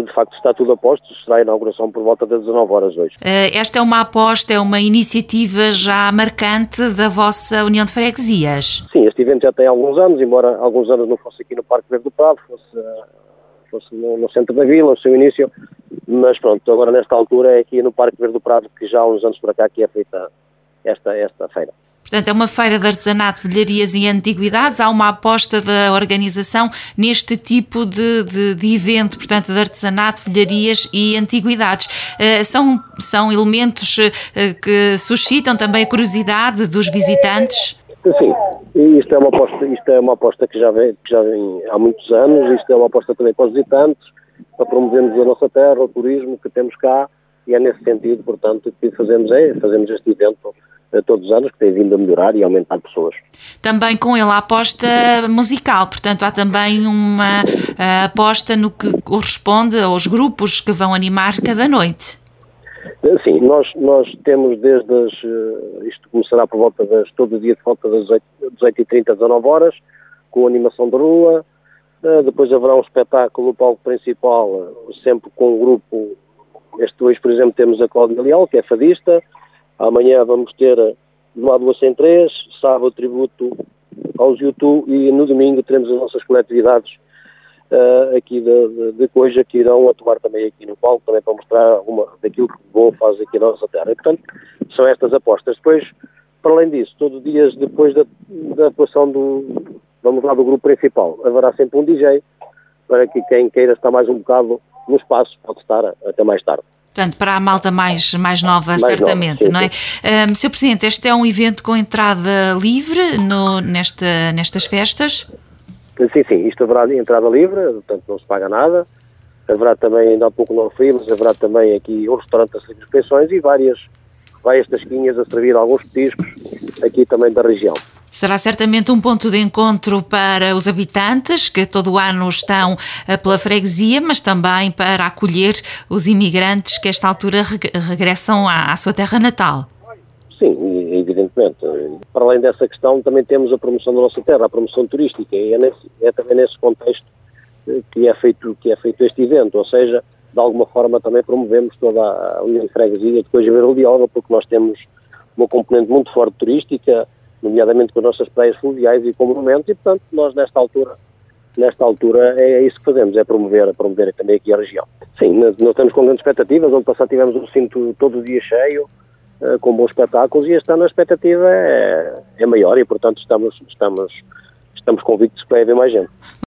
de facto está tudo a posto, será a inauguração por volta das 19 horas hoje. Esta é uma aposta, é uma iniciativa já marcante da vossa União de Freguesias? Sim, este evento já tem alguns anos, embora alguns anos não fosse aqui no Parque Verde do Prado, fosse no centro da vila, no seu início, mas pronto, agora nesta altura é aqui no Parque Verde do Prado que já há uns anos para cá que é feita esta feira. Portanto, é uma feira de artesanato, velharias e antiguidades. Há uma aposta da organização neste tipo de evento, portanto, de artesanato, velharias e antiguidades. São elementos que suscitam também a curiosidade dos visitantes? Sim, isto é uma aposta que já vem há muitos anos. Isto é uma aposta também para os visitantes, para promovermos a nossa terra, o turismo que temos cá, e é nesse sentido, portanto, que fazemos este evento todos os anos, que tem vindo a melhorar e a aumentar pessoas. Também com ele a aposta musical, portanto há também uma aposta no que corresponde aos grupos que vão animar cada noite. Sim, nós temos isto começará por volta todo dia de volta das 18h30 às 19 horas, com animação de rua, depois haverá um espetáculo no palco principal, sempre com um grupo. Hoje, por exemplo, temos a Cláudia Leal, que é fadista. Amanhã vamos ter no A203, sábado tributo aos YouTube, e no domingo teremos as nossas coletividades aqui de Coja, que irão atuar também aqui no palco, também para mostrar alguma daquilo que bom faz aqui na nossa terra. E, portanto, são estas apostas. Depois, para além disso, todos os dias depois da atuação do grupo principal, haverá sempre um DJ, para que quem queira estar mais um bocado no espaço pode estar até mais tarde. Portanto, para a malta mais nova, certamente, sim, não é? Sr. Presidente, este é um evento com entrada livre nestas festas? Sim, isto haverá entrada livre, portanto não se paga nada. Haverá também, ainda há pouco não referi, mas haverá também aqui um restaurante a servir refeições e várias tasquinhas a servir alguns petiscos aqui também da região. Será certamente um ponto de encontro para os habitantes que todo o ano estão pela freguesia, mas também para acolher os imigrantes que a esta altura regressam à sua terra natal. Sim, evidentemente. Para além dessa questão, também temos a promoção da nossa terra, a promoção turística, e é também nesse contexto que é feito este evento, ou seja, de alguma forma também promovemos toda a União de Freguesia de Coja Verde de Olga, porque nós temos uma componente muito forte turística, nomeadamente com as nossas praias fluviais e com monumentos, e portanto nós nesta altura é isso que fazemos, é promover também aqui a região. Sim, nós estamos com grandes expectativas. Ano passado tivemos um recinto todo o dia cheio, com bons espetáculos, e este ano a expectativa é maior e portanto estamos convictos que vai haver mais gente.